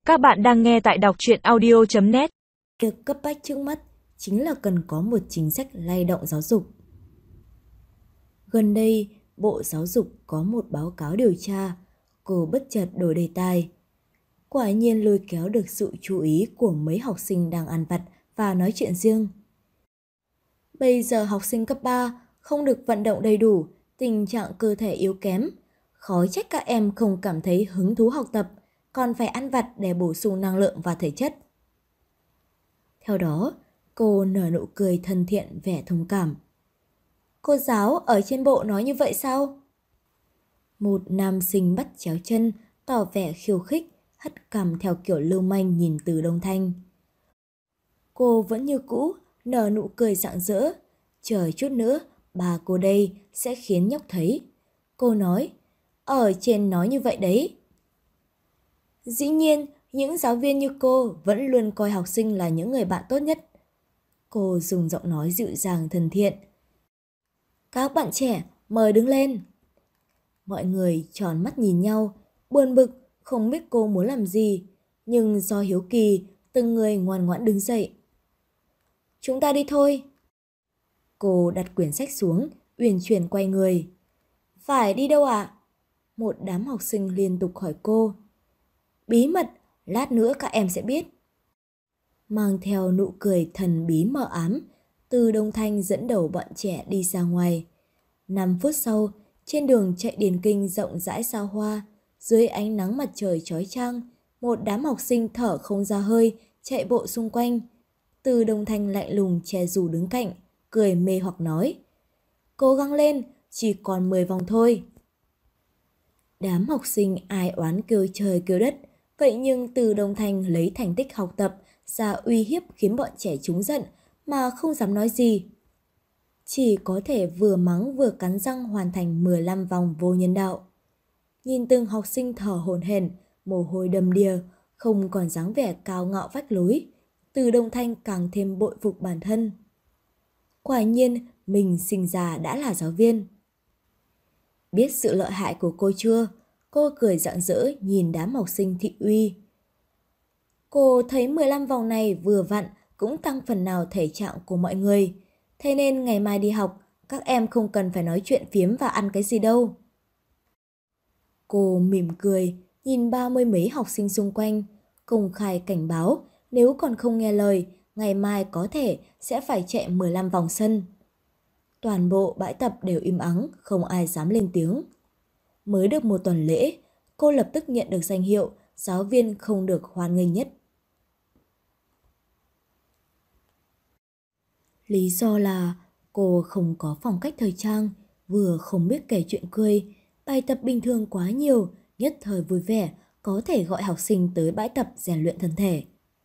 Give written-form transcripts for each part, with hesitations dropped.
Các bạn đang nghe tại đọc truyện audio.net. Việc cấp bách trước mắt chính là cần có một chính sách lay động giáo dục. Gần đây, Bộ Giáo dục có một báo cáo điều tra, cô bất chợt đổi đề tài. Quả nhiên lôi kéo được sự chú ý của mấy học sinh đang ăn vặt và nói chuyện riêng. Bây giờ học sinh cấp 3 không được vận động đầy đủ, tình trạng cơ thể yếu kém. Khó trách các em không cảm thấy hứng thú học tập, còn phải ăn vặt để bổ sung năng lượng và thể chất. Theo đó, cô nở nụ cười thân thiện vẻ thông cảm. Cô giáo ở trên bộ nói như vậy sao? Một nam sinh bắt chéo chân, tỏ vẻ khiêu khích, hất cằm theo kiểu lưu manh nhìn Từ Đông Thanh. Cô vẫn như cũ, nở nụ cười rạng rỡ. Chờ chút nữa, bà cô đây sẽ khiến nhóc thấy. Cô nói, ở trên nói như vậy đấy. Dĩ nhiên, những giáo viên như cô vẫn luôn coi học sinh là những người bạn tốt nhất. Cô dùng giọng nói dịu dàng thân thiện. Các bạn trẻ, mời đứng lên. Mọi người tròn mắt nhìn nhau, buồn bực, không biết cô muốn làm gì. Nhưng do hiếu kỳ, từng người ngoan ngoãn đứng dậy. Chúng ta đi thôi. Cô đặt quyển sách xuống, uyển chuyển quay người. Phải đi đâu ạ? Một đám học sinh liên tục hỏi cô. Bí mật, lát nữa các em sẽ biết. Mang theo nụ cười thần bí mờ ám, Từ Đông Thanh dẫn đầu bọn trẻ đi ra ngoài. 5 phút sau, trên đường chạy điền kinh rộng rãi xa hoa, dưới ánh nắng mặt trời chói chang, một đám học sinh thở không ra hơi, chạy bộ xung quanh. Từ Đông Thanh lạnh lùng che dù đứng cạnh, cười mê hoặc nói. Cố gắng lên, chỉ còn 10 vòng thôi. Đám học sinh ai oán kêu trời kêu đất, vậy nhưng Từ Đông Thanh lấy thành tích học tập ra uy hiếp khiến bọn trẻ trúng giận mà không dám nói gì. Chỉ có thể vừa mắng vừa cắn răng hoàn thành 15 vòng vô nhân đạo. Nhìn từng học sinh thở hổn hển, mồ hôi đầm đìa, không còn dáng vẻ cao ngạo vách lối, Từ Đông Thanh càng thêm bội phục bản thân. Quả nhiên, mình sinh ra đã là giáo viên. Biết sự lợi hại của cô chưa? Cô cười rạng rỡ nhìn đám học sinh thị uy. Cô thấy 15 vòng này vừa vặn cũng tăng phần nào thể trạng của mọi người. Thế nên ngày mai đi học, các em không cần phải nói chuyện phiếm và ăn cái gì đâu. Cô mỉm cười, nhìn 30 mấy học sinh xung quanh, công khai cảnh báo nếu còn không nghe lời, ngày mai có thể sẽ phải chạy 15 vòng sân. Toàn bộ bãi tập đều im ắng, không ai dám lên tiếng. Mới được một tuần lễ, cô lập tức nhận được danh hiệu giáo viên không được hoan nghênh nhất. Lý do là cô không có phong cách thời trang, vừa không biết kể chuyện cười, bài tập bình thường quá nhiều, nhất thời vui vẻ, có thể gọi học sinh tới bãi tập rèn luyện thân thể.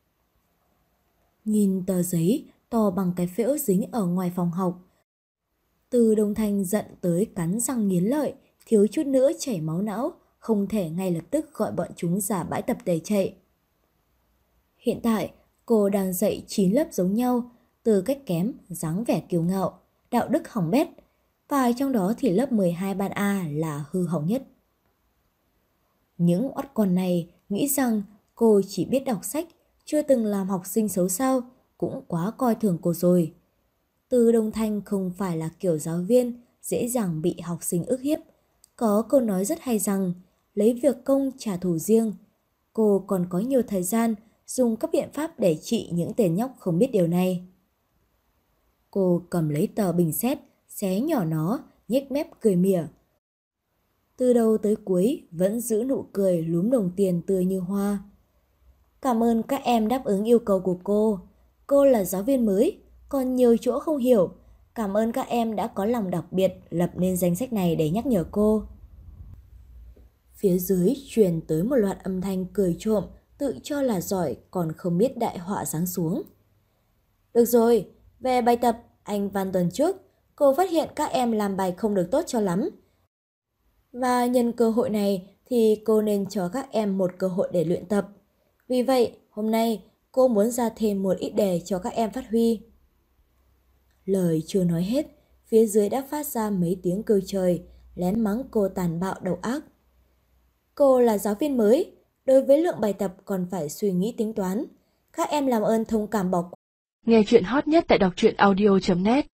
Nhìn tờ giấy to bằng cái phễu dính ở ngoài phòng học, Từ Đông Thanh giận tới cắn răng nghiến lợi, thiếu chút nữa chảy máu não, không thể ngay lập tức gọi bọn chúng ra bãi tập để chạy. Hiện tại, cô đang dạy 9 lớp giống nhau, từ cách kém, dáng vẻ kiêu ngạo, đạo đức hỏng bét, và trong đó thì lớp 12 ban A là hư hỏng nhất. Những oắt con này nghĩ rằng cô chỉ biết đọc sách, chưa từng làm học sinh xấu sao, cũng quá coi thường cô rồi. Từ Đông Thanh không phải là kiểu giáo viên dễ dàng bị học sinh ức hiếp. Có câu nói rất hay rằng, lấy việc công trả thù riêng. Cô còn có nhiều thời gian dùng các biện pháp để trị những tên nhóc không biết điều này. Cô cầm lấy tờ bình xét, xé nhỏ nó, nhếch mép cười mỉa. Từ đầu tới cuối vẫn giữ nụ cười lúm đồng tiền tươi như hoa. Cảm ơn các em đáp ứng yêu cầu của cô. Cô là giáo viên mới, còn nhiều chỗ không hiểu. Cảm ơn các em đã có lòng đặc biệt lập nên danh sách này để nhắc nhở cô. Phía dưới truyền tới một loạt âm thanh cười trộm, tự cho là giỏi còn không biết đại họa giáng xuống. Được rồi, về bài tập, anh Văn tuần trước, cô phát hiện các em làm bài không được tốt cho lắm. Và nhân cơ hội này thì cô nên cho các em một cơ hội để luyện tập. Vì vậy, hôm nay cô muốn ra thêm một ít đề cho các em phát huy. Lời chưa nói hết, phía dưới đã phát ra mấy tiếng kêu trời, lén mắng cô tàn bạo độc ác. Cô là giáo viên mới, Đối với lượng bài tập còn phải suy nghĩ tính toán. Các em làm ơn thông cảm bỏ qua. Nghe chuyện hot nhất tại đọc truyện audio.net